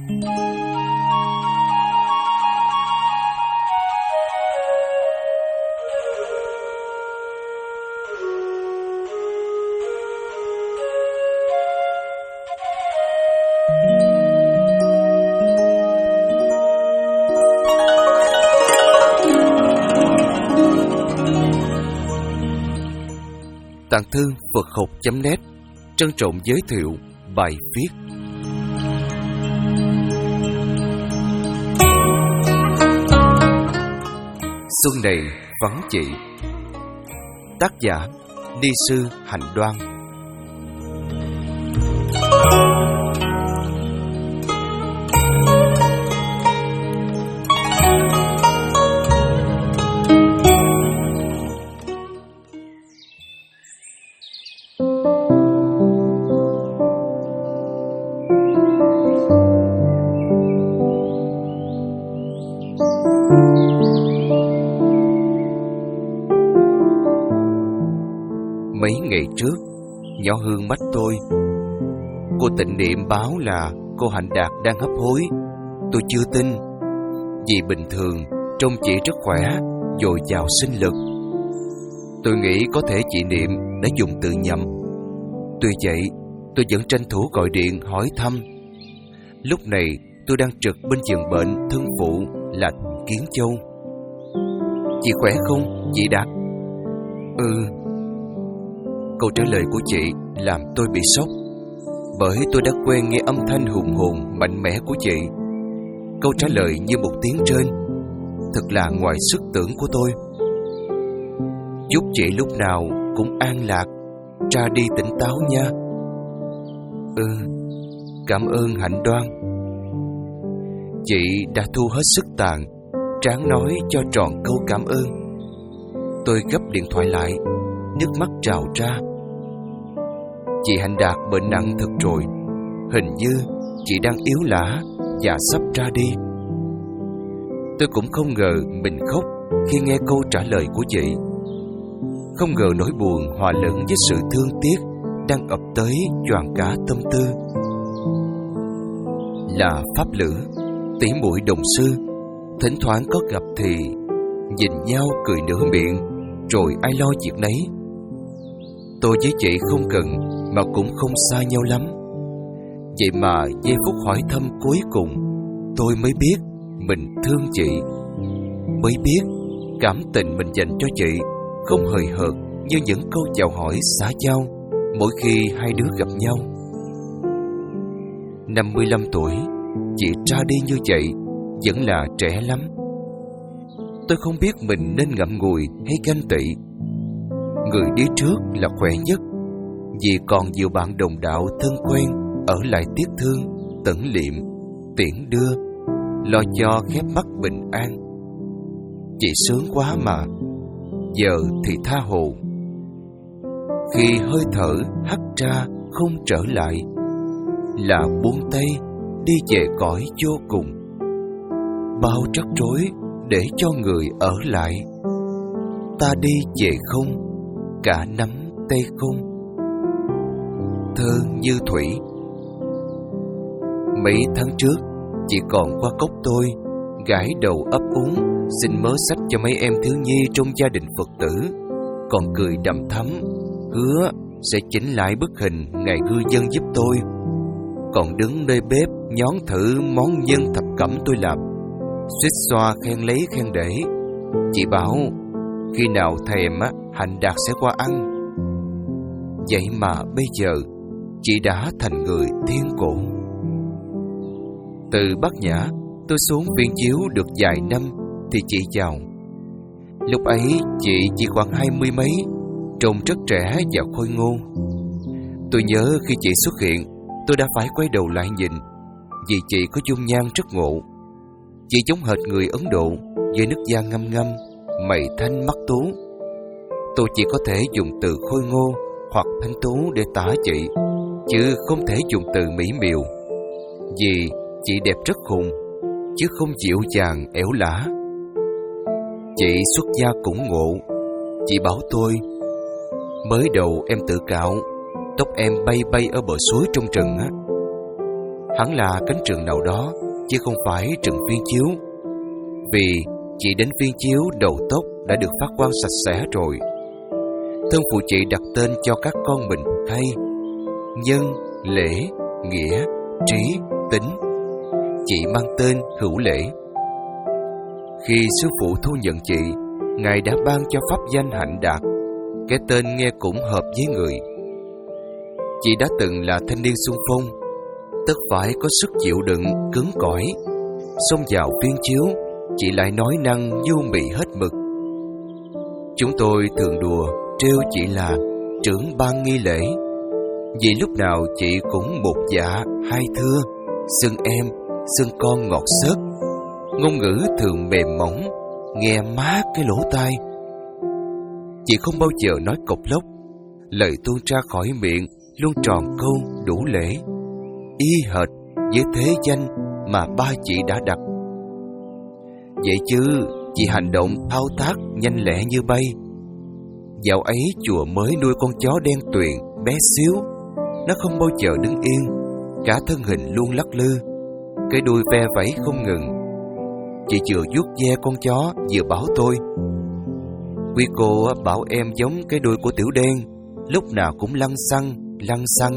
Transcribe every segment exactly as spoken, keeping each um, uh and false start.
Tạng Thư Phật học chấm net trân trọng giới thiệu bài viết Xuân này vắng chị. Tác giả Ni sư Hạnh Đoan. Mấy ngày trước, nhỏ Hương mách tôi. Cô Tịnh Niệm báo là cô Hạnh Đạt đang hấp hối. Tôi chưa tin, vì bình thường trông chị rất khỏe, dồi dào sinh lực. Tôi nghĩ có thể chị Niệm đã dùng từ nhầm. Tuy vậy, tôi vẫn tranh thủ gọi điện hỏi thăm. Lúc này tôi đang trực bên giường bệnh thân phụ là Kiến Châu. Chị khỏe không, chị Đạt? Ừ. Câu trả lời của chị làm tôi bị sốc, bởi tôi đã quen nghe âm thanh hùng hồn mạnh mẽ của chị. Câu trả lời như một tiếng trên, thật là ngoài sức tưởng của tôi. Chúc chị lúc nào cũng an lạc, ra đi tỉnh táo nha. Ừ, cảm ơn Hạnh Đoan. Chị đã thu hết sức tàn, ráng nói cho trọn câu cảm ơn. Tôi gấp điện thoại lại, nước mắt trào ra. Chị Hạnh Đạt bệnh nặng thật rồi. Hình như chị đang yếu lả và sắp ra đi. Tôi cũng không ngờ mình khóc khi nghe câu trả lời của chị. Không ngờ nỗi buồn hòa lẫn với sự thương tiếc đang ập tới choàng cả tâm tư. Là pháp lữ, tỉ muội đồng sư, thỉnh thoảng có gặp thì nhìn nhau cười nửa miệng, rồi ai lo việc nấy. Tôi với chị không cần mà cũng không xa nhau lắm. Vậy mà giây phút hỏi thăm cuối cùng, tôi mới biết mình thương chị, mới biết cảm tình mình dành cho chị không hời hợt như những câu chào hỏi xã giao mỗi khi hai đứa gặp nhau. Năm mươi lăm tuổi, chị ra đi như vậy vẫn là trẻ lắm. Tôi không biết mình nên ngậm ngùi hay ganh tị. Người đi trước là khỏe nhất, vì còn nhiều bạn đồng đạo thân quen ở lại tiếc thương, tẩn liệm, tiễn đưa, lo cho khép mắt bình an. Chị sướng quá mà, giờ thì tha hồ. Khi hơi thở hắt ra không trở lại, là buông tay đi về cõi vô cùng. Bao rắc rối để cho người ở lại, ta đi về không, cả nắm tay không. Thơ Như Thủy. Mấy tháng trước, chị còn qua cốc tôi, gãi đầu ấp úng xin mớ sách cho mấy em thiếu nhi trong gia đình Phật tử, còn cười đằm thắm hứa sẽ chỉnh lại bức hình ngày ngư dân giúp tôi. Còn đứng nơi bếp nhón thử món nhân thập cẩm tôi làm, suýt xoa khen lấy khen để. Chị bảo khi nào thèm á, Hạnh Đạt sẽ qua ăn. Vậy mà bây giờ chị đã thành người thiên cổ. Từ Bát Nhã tôi xuống Viên Chiếu được vài năm thì chị chào. Lúc ấy chị chỉ khoảng hai mươi mấy, trông rất trẻ và khôi ngô. Tôi nhớ khi chị xuất hiện, tôi đã phải quay đầu lại nhìn, vì chị có dung nhan rất ngộ. Chị giống hệt người Ấn Độ, với nước da ngăm ngăm, mày thanh mắt tú. Tôi chỉ có thể dùng từ khôi ngô hoặc thanh tú để tả chị, chứ không thể dùng từ mỹ miều, vì chị đẹp rất khùng, chứ không dịu dàng ẻo lả. Chị xuất gia cũng ngộ. Chị bảo tôi, mới đầu em tự cạo, tóc em bay bay ở bờ suối trong rừng á. Hẳn là cánh trường nào đó, chứ không phải trường Viên Chiếu. Vì chị đến Viên Chiếu đầu tóc đã được phát quang sạch sẽ rồi. Thân phụ chị đặt tên cho các con mình hay: Nhân, Lễ, Nghĩa, Trí, Tính. Chị mang tên Hữu Lễ. Khi sư phụ thu nhận chị, Ngài đã ban cho pháp danh Hạnh Đạt, cái tên nghe cũng hợp với người. Chị đã từng là thanh niên xung phong, tất phải có sức chịu đựng cứng cỏi. Xông vào Viên Chiếu, chị lại nói năng nhu mị hết mực. Chúng tôi thường đùa trêu chị là trưởng ban nghi lễ, vì lúc nào chị cũng một dạ hai thưa, xưng em, xưng con ngọt xớt. Ngôn ngữ thường mềm mỏng, nghe mát cái lỗ tai. Chị không bao giờ nói cộc lốc, lời tuôn ra khỏi miệng luôn tròn câu đủ lễ, y hệt với thế danh mà ba chị đã đặt. Vậy chứ chị hành động thao tác nhanh lẹ như bay. Dạo ấy chùa mới nuôi con chó đen tuyền bé xíu, nó không bao giờ đứng yên, cả thân hình luôn lắc lư, cái đuôi ve vẫy không ngừng. Chị vừa vuốt ve con chó vừa bảo tôi: Quý cô bảo em giống cái đuôi của Tiểu Đen, lúc nào cũng lăn xăng lăn xăng.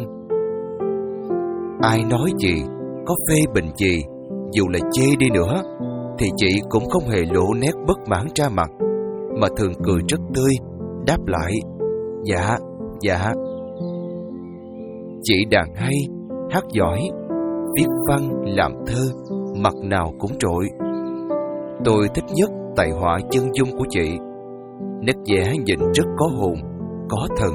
Ai nói chị, có phê bình chị, dù là chê đi nữa, thì chị cũng không hề lộ nét bất mãn ra mặt, mà thường cười rất tươi, đáp lại: Dạ, dạ. Chị đàn hay, hát giỏi, viết văn, làm thơ, mặt nào cũng trội. Tôi thích nhất tài họa chân dung của chị. Nét vẽ nhìn rất có hồn, có thần.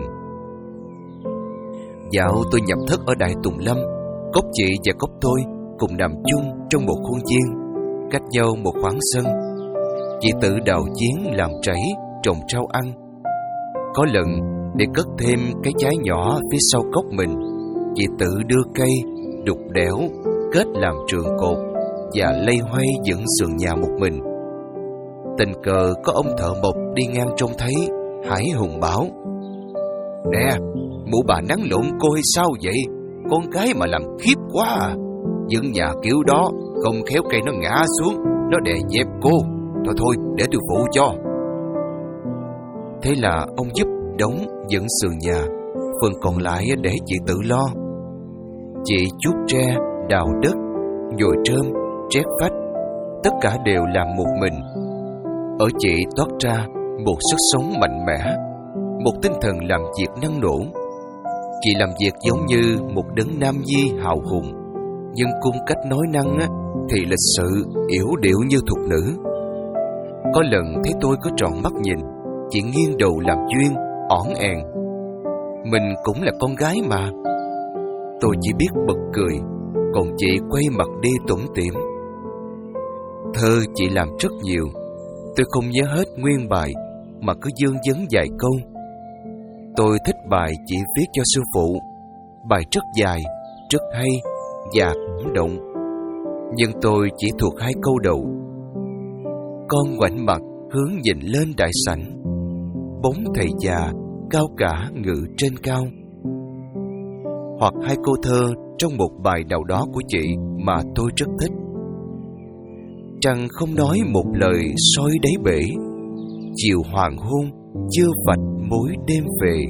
Dạo tôi nhập thất ở Đại Tùng Lâm, cốc chị và cốc tôi cùng nằm chung trong một khuôn viên, cách nhau một khoảng sân. Chị tự đào giếng làm trảy, trồng rau ăn. Có lần để cất thêm cái trái nhỏ phía sau cốc mình, chị tự đưa cây đục đẽo kết làm trường cột và lây hoay dựng sườn nhà một mình. Tình cờ có ông thợ mộc đi ngang trông thấy, hãi hùng bảo: Nè, mụ bà nắng lộn cô hay sao vậy? Con gái mà làm khiếp quá à. Dựng nhà kiểu đó, không khéo cây nó ngã xuống, nó đè dẹp cô. Thôi thôi, để tôi phụ cho. Thế là ông giúp đóng dựng sườn nhà, phần còn lại để chị tự lo. Chị chuốt tre, đào đất, nhồi trơm, trét vách, tất cả đều làm một mình. Ở chị toát ra một sức sống mạnh mẽ, một tinh thần làm việc năng nổ. Chị làm việc giống như một đấng nam nhi hào hùng, nhưng cung cách nói năng thì lịch sự, yểu điệu như thục nữ. Có lần thấy tôi có tròn mắt nhìn, chị nghiêng đầu làm duyên, ỏn ẻn: Mình cũng là con gái mà. Tôi chỉ biết bật cười, còn chị quay mặt đi tủm tỉm. Thơ chị làm rất nhiều, tôi không nhớ hết nguyên bài, mà cứ vơ vẩn vài câu. Tôi thích bài chị viết cho sư phụ. Bài rất dài, rất hay và cảm động, nhưng tôi chỉ thuộc hai câu đầu: Con ngoảnh mặt hướng nhìn lên đại sảnh, bóng thầy già cao cả ngự trên cao. Hoặc hai câu thơ trong một bài nào đó của chị mà tôi rất thích: Trăng không nói một lời soi đáy bể, chiều hoàng hôn chưa vạch mối đêm về.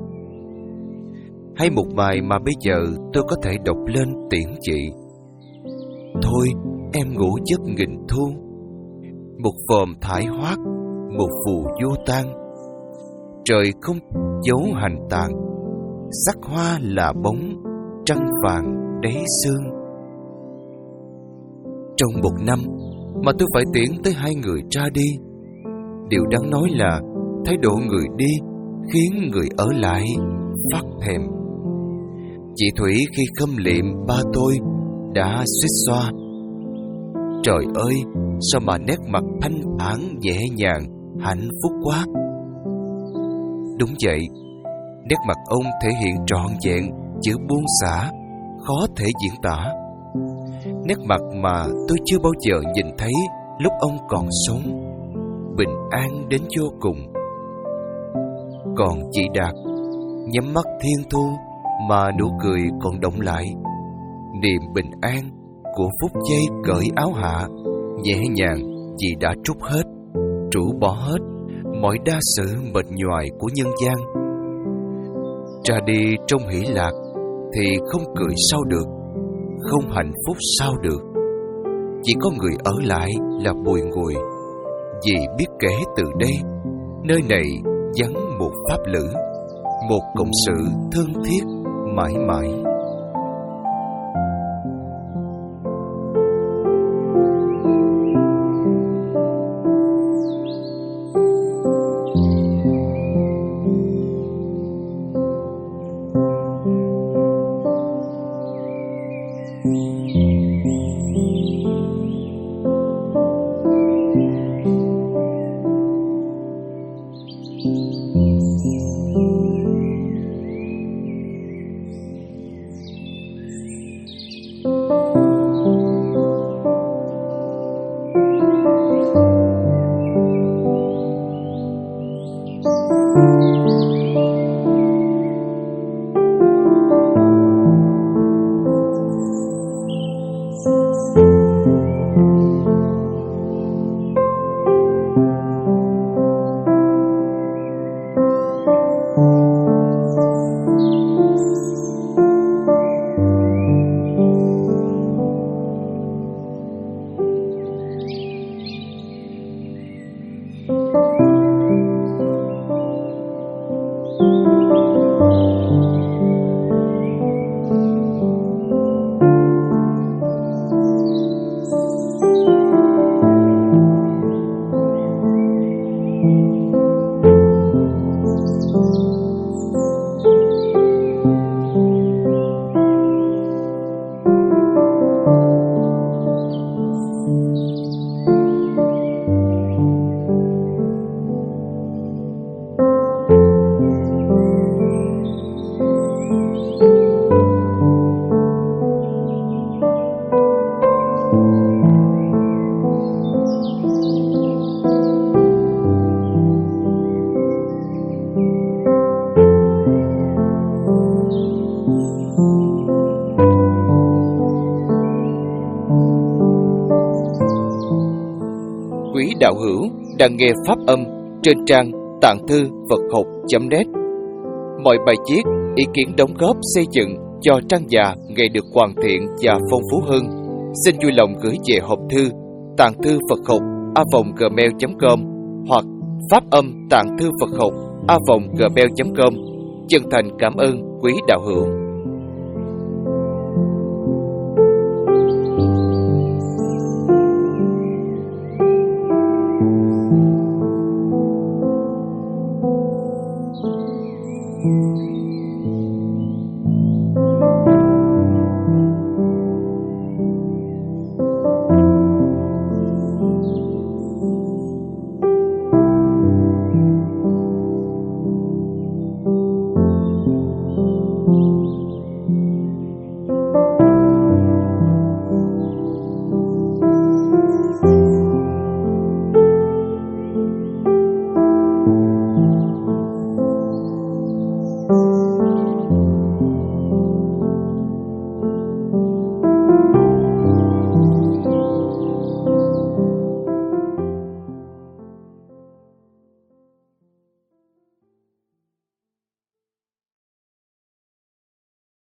Hay một bài mà bây giờ tôi có thể đọc lên tiễn chị: Thôi em ngủ giấc nghìn thu, một vòm thải hoác, một phù vô tan. Trời không dấu hành tàn, sắc hoa là bóng, trăng vàng đáy sương. Trong một năm mà tôi phải tiễn tới hai người ra đi. Điều đáng nói là thái độ người đi khiến người ở lại phát thèm. Chị Thủy khi khâm liệm ba tôi đã suýt xoa: Trời ơi, sao mà nét mặt thanh thản nhẹ nhàng, hạnh phúc quá. Đúng vậy, nét mặt ông thể hiện trọn vẹn chữ buông xả, khó thể diễn tả. Nét mặt mà tôi chưa bao giờ nhìn thấy lúc ông còn sống, bình an đến vô cùng. Còn chị Đạt, nhắm mắt thiên thu mà nụ cười còn động lại. niềm bình an của phút giây cởi áo hạ, nhẹ nhàng vì đã trút hết, rũ bỏ hết mọi đa sự mệt nhoài của nhân gian. Ra đi trong hỷ lạc thì không cười sao được, không hạnh phúc sao được. Chỉ có người ở lại là bùi ngùi, vì biết kể từ đây nơi này vắng một pháp lữ, một cộng sự thương thiết mãi mãi. Quý đạo hữu đang nghe pháp âm trên trang tạng thư Phật học chấm net. Mọi bài viết, ý kiến đóng góp xây dựng cho trang già ngày được hoàn thiện và phong phú hơn, xin vui lòng gửi về hộp thư tạng thư Phật học a vòng gmail chấm com hoặc pháp âm tạng thư Phật học a vòng gmail chấm com. Chân thành cảm ơn quý đạo hữu.